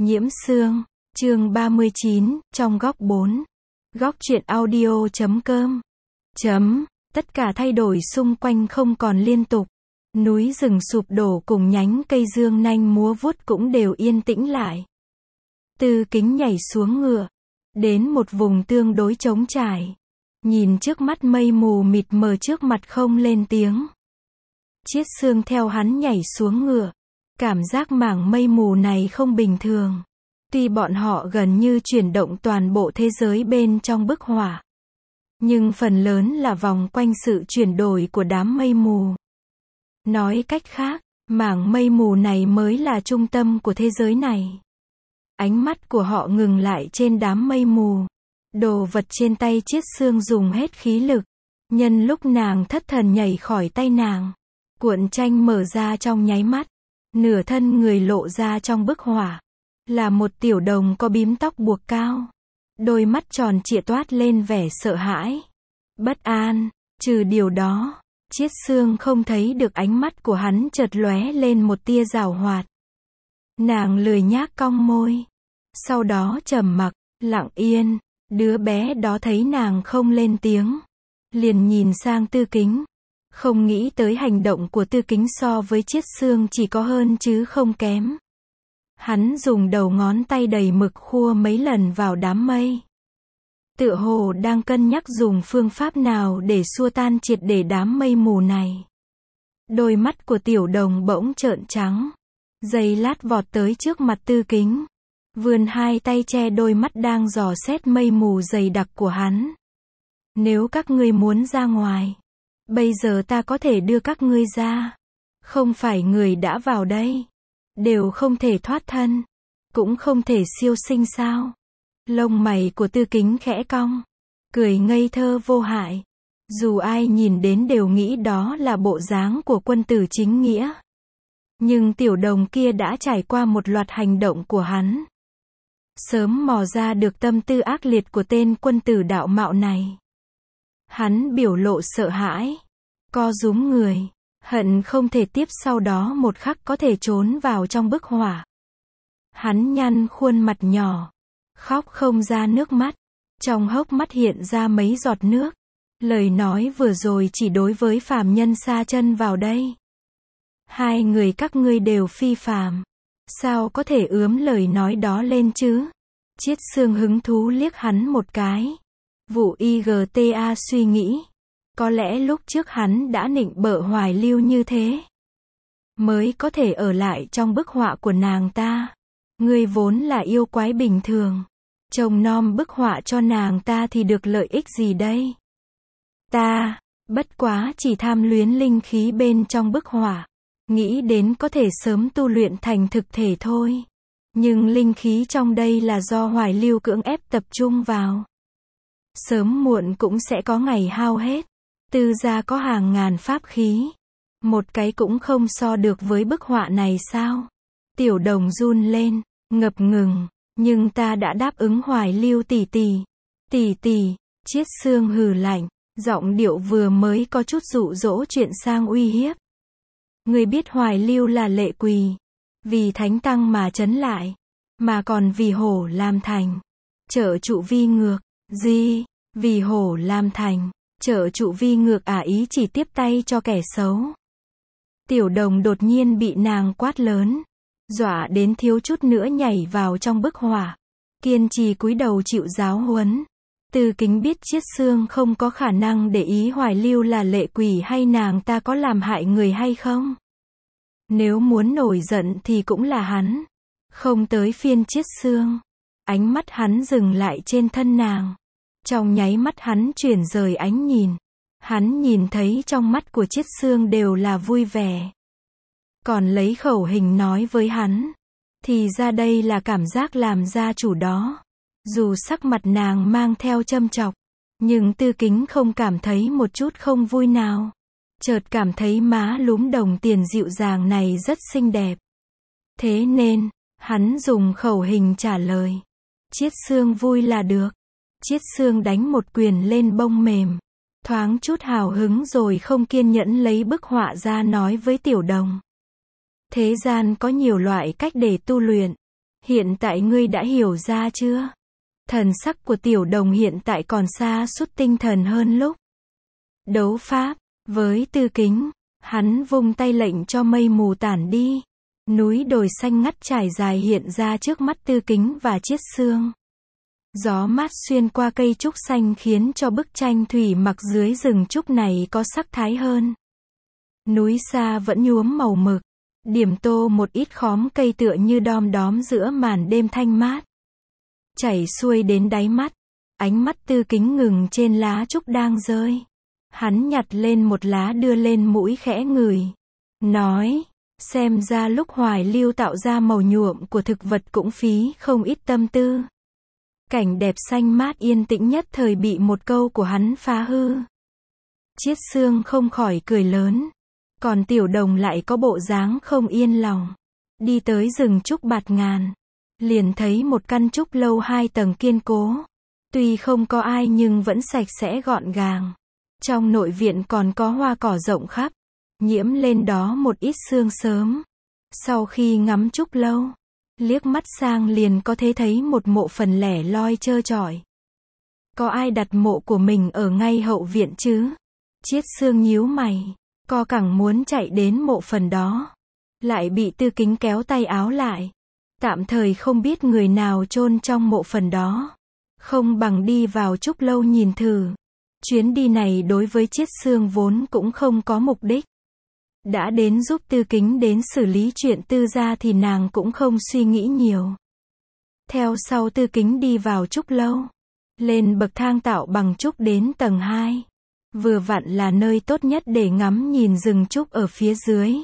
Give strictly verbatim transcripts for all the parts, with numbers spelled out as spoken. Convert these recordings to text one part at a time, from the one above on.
Nhiễm Sương, chương ba mươi chín, trong góc bốn. Góc truyện audio chấm com. Chấm, tất cả thay đổi xung quanh không còn liên tục. Núi rừng sụp đổ cùng nhánh cây dương nanh múa vuốt cũng đều yên tĩnh lại. Tư Kính nhảy xuống ngựa, đến một vùng tương đối trống trải. Nhìn trước mắt mây mù mịt mờ trước mặt không lên tiếng. Chiết Sương theo hắn nhảy xuống ngựa. Cảm giác mảng mây mù này không bình thường. Tuy bọn họ gần như chuyển động toàn bộ thế giới bên trong bức họa, nhưng phần lớn là vòng quanh sự chuyển đổi của đám mây mù. Nói cách khác, mảng mây mù này mới là trung tâm của thế giới này. Ánh mắt của họ ngừng lại trên đám mây mù. Đồ vật trên tay Chiết Sương dùng hết khí lực. Nhân lúc nàng thất thần nhảy khỏi tay nàng, cuộn tranh mở ra trong nháy mắt. Nửa thân người lộ ra trong bức họa là một tiểu đồng có bím tóc buộc cao. Đôi mắt tròn trịa toát lên vẻ sợ hãi, bất an. Trừ điều đó, Chiết Sương không thấy được ánh mắt của hắn chợt lóe lên một tia giảo hoạt. Nàng lười nhác cong môi, sau đó trầm mặc, lặng yên. Đứa bé đó thấy nàng không lên tiếng, liền nhìn sang Tư Kính. Không nghĩ tới hành động của Tư Kính so với Chiết Sương chỉ có hơn chứ không kém. Hắn dùng đầu ngón tay đầy mực khua mấy lần vào đám mây. Tựa hồ đang cân nhắc dùng phương pháp nào để xua tan triệt để đám mây mù này. Đôi mắt của tiểu đồng bỗng trợn trắng. Giây lát vọt tới trước mặt Tư Kính. Vươn hai tay che đôi mắt đang dò xét mây mù dày đặc của hắn. Nếu các ngươi muốn ra ngoài, bây giờ ta có thể đưa các ngươi ra. Không phải người đã vào đây đều không thể thoát thân, cũng không thể siêu sinh sao? Lông mày của Tư Kính khẽ cong, cười ngây thơ vô hại. Dù ai nhìn đến đều nghĩ đó là bộ dáng của quân tử chính nghĩa. Nhưng tiểu đồng kia đã trải qua một loạt hành động của hắn, sớm mò ra được tâm tư ác liệt của tên quân tử đạo mạo này. Hắn biểu lộ sợ hãi, co rúm người, hận không thể tiếp sau đó một khắc có thể trốn vào trong bức họa. Hắn nhăn khuôn mặt nhỏ, khóc không ra nước mắt, trong hốc mắt hiện ra mấy giọt nước. Lời nói vừa rồi chỉ đối với phàm nhân sa chân vào đây. Hai người các ngươi đều phi phàm, sao có thể ướm lời nói đó lên chứ? Chiết Sương hứng thú liếc hắn một cái. Vụ i giê tê a suy nghĩ, có lẽ lúc trước hắn đã nịnh bợ Hoài Lưu như thế, mới có thể ở lại trong bức họa của nàng ta. Ngươi vốn là yêu quái bình thường, trông nom bức họa cho nàng ta thì được lợi ích gì đây? Ta, bất quá chỉ tham luyến linh khí bên trong bức họa, nghĩ đến có thể sớm tu luyện thành thực thể thôi. Nhưng linh khí trong đây là do Hoài Lưu cưỡng ép tập trung vào. Sớm muộn cũng sẽ có ngày hao hết. Tư gia có hàng ngàn pháp khí, một cái cũng không so được với bức họa này sao? Tiểu đồng run lên, ngập ngừng. Nhưng ta đã đáp ứng Hoài Lưu tỷ tỷ. Tỷ tỷ. Chiết Sương hừ lạnh, giọng điệu vừa mới có chút dụ dỗ chuyện sang uy hiếp. Ngươi biết Hoài Lưu là lệ quỳ, vì thánh tăng mà trấn lại, mà còn vì hổ làm thành, trợ trụ vi ngược. Gì? Vì hổ làm thành, trợ trụ vi ngược à? Ý chỉ tiếp tay cho kẻ xấu. Tiểu đồng đột nhiên bị nàng quát lớn, dọa đến thiếu chút nữa nhảy vào trong bức họa, kiên trì cúi đầu chịu giáo huấn. Tư Kính biết Chiết Sương không có khả năng để ý Hoài Lưu là lệ quỷ hay nàng ta có làm hại người hay không. Nếu muốn nổi giận thì cũng là hắn, không tới phiên Chiết Sương. Ánh mắt hắn dừng lại trên thân nàng. Trong nháy mắt hắn chuyển rời ánh nhìn. Hắn nhìn thấy trong mắt của Chiết Sương đều là vui vẻ. Còn lấy khẩu hình nói với hắn, thì ra đây là cảm giác làm gia chủ đó. Dù sắc mặt nàng mang theo châm chọc, nhưng Tư Kính không cảm thấy một chút không vui nào. Chợt cảm thấy má lúm đồng tiền dịu dàng này rất xinh đẹp. Thế nên, hắn dùng khẩu hình trả lời. Chiết Sương vui là được. Chiết Sương đánh một quyền lên bông mềm, thoáng chút hào hứng rồi không kiên nhẫn lấy bức họa ra nói với tiểu đồng. Thế gian có nhiều loại cách để tu luyện. Hiện tại ngươi đã hiểu ra chưa? Thần sắc của Tiểu Đồng hiện tại còn sa sút tinh thần hơn lúc đấu pháp với Tư Kính. Hắn vung tay lệnh cho mây mù tản đi. Núi đồi xanh ngắt trải dài hiện ra trước mắt Tư Kính và Chiết Xương. Gió mát xuyên qua cây trúc xanh khiến cho bức tranh thủy mặc dưới rừng trúc này có sắc thái hơn. Núi xa vẫn nhuốm màu mực, điểm tô một ít khóm cây tựa như đom đóm giữa màn đêm thanh mát. Chảy xuôi đến đáy mắt, ánh mắt Tư Kính ngừng trên lá trúc đang rơi. Hắn nhặt lên một lá đưa lên mũi khẽ ngửi. Nói, xem ra lúc Hoài Lưu tạo ra màu nhuộm của thực vật cũng phí không ít tâm tư. Cảnh đẹp xanh mát yên tĩnh nhất thời bị một câu của hắn phá hư. Chiết Xương không khỏi cười lớn. Còn Tiểu Đồng lại có bộ dáng không yên lòng. Đi tới rừng trúc bạt ngàn. Liền thấy một căn trúc lâu hai tầng kiên cố. Tuy không có ai nhưng vẫn sạch sẽ gọn gàng. Trong nội viện còn có hoa cỏ rộng khắp. Nhiễm lên đó một ít sương sớm. Sau khi ngắm trúc lâu, liếc mắt sang liền có thể thấy một mộ phần lẻ loi trơ trọi. Có ai đặt mộ của mình ở ngay hậu viện chứ? Chiết Xương nhíu mày, co cẳng muốn chạy đến mộ phần đó. Lại bị Tư Kính kéo tay áo lại. Tạm thời không biết người nào chôn trong mộ phần đó. Không bằng đi vào trúc lâu nhìn thử. Chuyến đi này đối với Chiết Xương vốn cũng không có mục đích. Đã đến giúp Tư Kính đến xử lý chuyện tư gia thì nàng cũng không suy nghĩ nhiều. Theo sau Tư Kính đi vào trúc lâu. Lên bậc thang tạo bằng trúc đến tầng hai. Vừa vặn là nơi tốt nhất để ngắm nhìn rừng trúc ở phía dưới.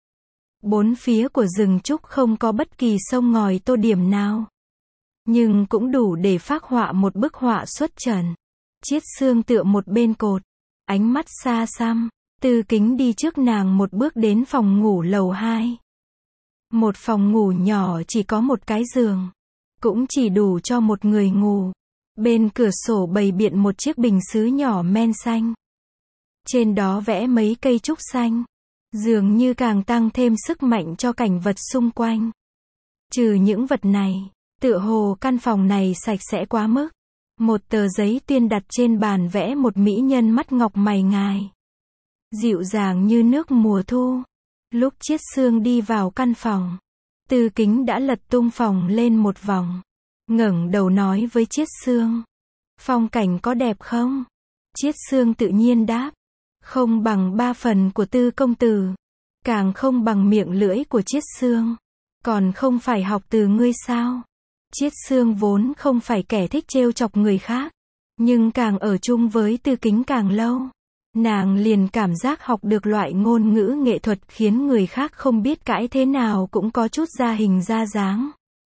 Bốn phía của rừng trúc không có bất kỳ sông ngòi tô điểm nào. Nhưng cũng đủ để phác họa một bức họa xuất trần. Chiết Xương tựa một bên cột. Ánh mắt xa xăm. Tư Kính đi trước nàng một bước đến phòng ngủ lầu hai. Một phòng ngủ nhỏ chỉ có một cái giường. Cũng chỉ đủ cho một người ngủ. Bên cửa sổ bày biện một chiếc bình sứ nhỏ men xanh. Trên đó vẽ mấy cây trúc xanh. Dường như càng tăng thêm sức mạnh cho cảnh vật xung quanh. Trừ những vật này, tựa hồ căn phòng này sạch sẽ quá mức. Một tờ giấy tuyên đặt trên bàn vẽ một mỹ nhân mắt ngọc mày ngài. Dịu dàng như nước mùa thu. Lúc Chiết Xương đi vào căn phòng, Tư Kính đã lật tung phòng lên một vòng. Ngẩng đầu nói với Chiết Xương. Phong cảnh có đẹp không? Chiết Xương tự nhiên đáp. Không bằng ba phần của Tư công tử. Càng không bằng miệng lưỡi của Chiết Xương. Còn không phải học từ ngươi sao? Chiết Xương vốn không phải kẻ thích trêu chọc người khác. Nhưng càng ở chung với Tư Kính càng lâu. Nàng liền cảm giác học được loại ngôn ngữ nghệ thuật khiến người khác không biết cãi thế nào cũng có chút ra hình ra dáng.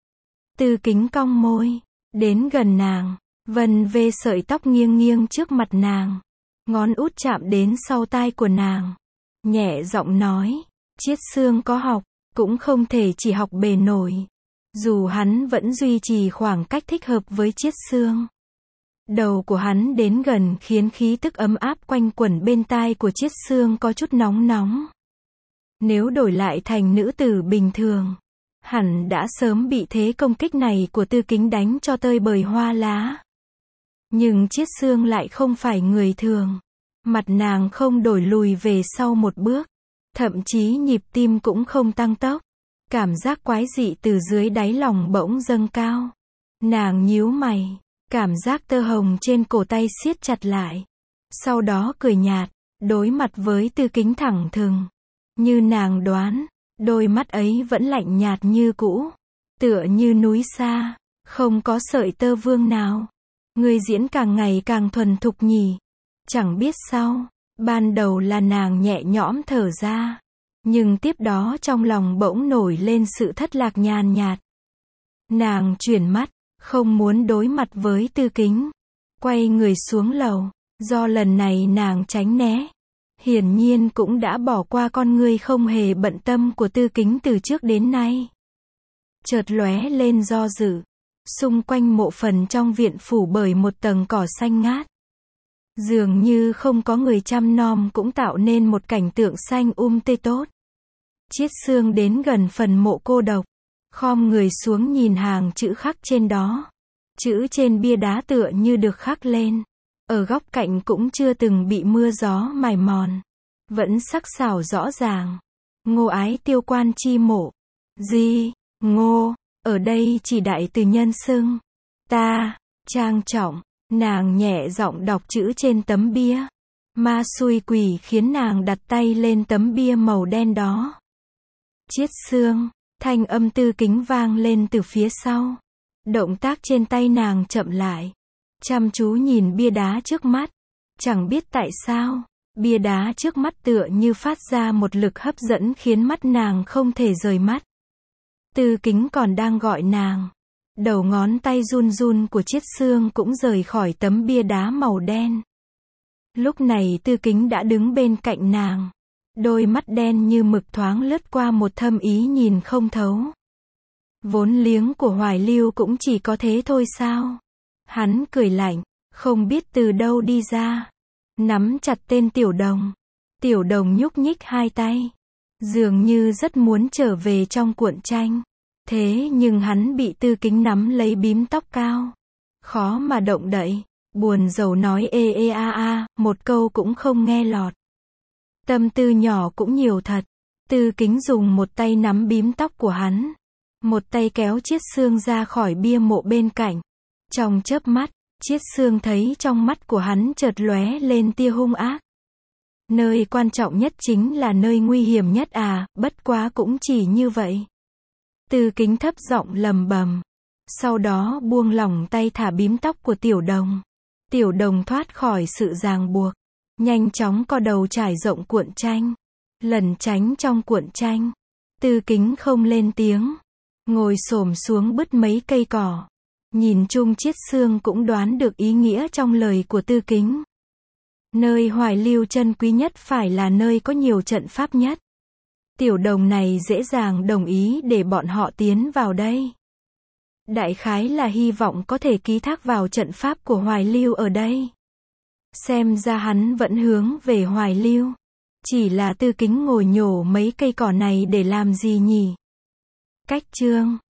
Tư Kính cong môi, đến gần nàng, vần về sợi tóc nghiêng nghiêng trước mặt nàng. Ngón út chạm đến sau tai của nàng. Nhẹ giọng nói, Chiết Xương có học, cũng không thể chỉ học bề nổi. Dù hắn vẫn duy trì khoảng cách thích hợp với Chiết Xương. Đầu của hắn đến gần khiến khí tức ấm áp quanh quẩn bên tai của Chiết Xương có chút nóng nóng. Nếu đổi lại thành nữ tử bình thường, hẳn đã sớm bị thế công kích này của Tư Kính đánh cho tơi bời hoa lá. Nhưng Chiết Xương lại không phải người thường. Mặt nàng không đổi lùi về sau một bước. Thậm chí nhịp tim cũng không tăng tốc. Cảm giác quái dị từ dưới đáy lòng bỗng dâng cao. Nàng nhíu mày. Cảm giác tơ hồng trên cổ tay siết chặt lại. Sau đó cười nhạt. Đối mặt với Tư Kính thẳng thừng. Như nàng đoán. Đôi mắt ấy vẫn lạnh nhạt như cũ. Tựa như núi xa. Không có sợi tơ vương nào. Người diễn càng ngày càng thuần thục nhỉ. Chẳng biết sao. Ban đầu là nàng nhẹ nhõm thở ra. Nhưng tiếp đó trong lòng bỗng nổi lên sự thất lạc nhàn nhạt. Nàng chuyển mắt. Không muốn đối mặt với Tư Kính. Quay người xuống lầu. Do lần này nàng tránh né. Hiển nhiên cũng đã bỏ qua con người không hề bận tâm của Tư Kính từ trước đến nay. Chợt lóe lên do dự. Xung quanh mộ phần trong viện phủ bởi một tầng cỏ xanh ngát. Dường như không có người chăm nom cũng tạo nên một cảnh tượng xanh um tươi tốt. Chiết Xương đến gần phần mộ cô độc. khom người xuống nhìn hàng chữ khắc trên đó. Chữ trên bia đá tựa như được khắc lên. Ở góc cạnh cũng chưa từng bị mưa gió mài mòn. Vẫn sắc sảo rõ ràng. Ngô Ái Tiêu quan chi mộ. Di, Ngô, ở đây chỉ đại từ nhân xưng. Ta, trang trọng, nàng nhẹ giọng đọc chữ trên tấm bia. Ma xui quỷ khiến nàng đặt tay lên tấm bia màu đen đó. Chiết xương, thanh âm Tư Kính vang lên từ phía sau. Động tác trên tay nàng chậm lại. Chăm chú nhìn bia đá trước mắt. Chẳng biết tại sao, bia đá trước mắt tựa như phát ra một lực hấp dẫn khiến mắt nàng không thể rời mắt. Tư Kính còn đang gọi nàng. Đầu ngón tay run run của Chiết Xương cũng rời khỏi tấm bia đá màu đen. Lúc này Tư Kính đã đứng bên cạnh nàng. Đôi mắt đen như mực thoáng lướt qua một thâm ý nhìn không thấu. Vốn liếng của Hoài Lưu cũng chỉ có thế thôi sao? Hắn cười lạnh, không biết từ đâu đi ra. Nắm chặt tên Tiểu Đồng. Tiểu Đồng nhúc nhích hai tay. Dường như rất muốn trở về trong cuộn tranh. Thế nhưng hắn bị Tư Kính nắm lấy bím tóc cao. Khó mà động đậy. Buồn rầu nói ê ê a a, một câu cũng không nghe lọt. Tâm tư nhỏ cũng nhiều thật. Tư Kính dùng một tay nắm bím tóc của hắn. Một tay kéo Chiết Xương ra khỏi bia mộ bên cạnh. Trong chớp mắt, Chiết Xương thấy trong mắt của hắn chợt lóe lên tia hung ác. Nơi quan trọng nhất chính là nơi nguy hiểm nhất à, bất quá cũng chỉ như vậy. Tư Kính thấp giọng lầm bầm. Sau đó buông lỏng tay thả bím tóc của Tiểu Đồng. Tiểu Đồng thoát khỏi sự ràng buộc. Nhanh chóng co đầu trải rộng cuộn tranh. Lẩn tránh trong cuộn tranh. Tư Kính không lên tiếng. Ngồi xổm xuống bứt mấy cây cỏ. Nhìn chung Chiết Xương cũng đoán được ý nghĩa trong lời của Tư Kính. Nơi Hoài Lưu chân quý nhất phải là nơi có nhiều trận pháp nhất. Tiểu Đồng này dễ dàng đồng ý để bọn họ tiến vào đây. Đại khái là hy vọng có thể ký thác vào trận pháp của Hoài Lưu ở đây. Xem ra hắn vẫn hướng về Hoài Lưu. Chỉ là Tư Kính ngồi nhổ mấy cây cỏ này để làm gì nhỉ? Cách chương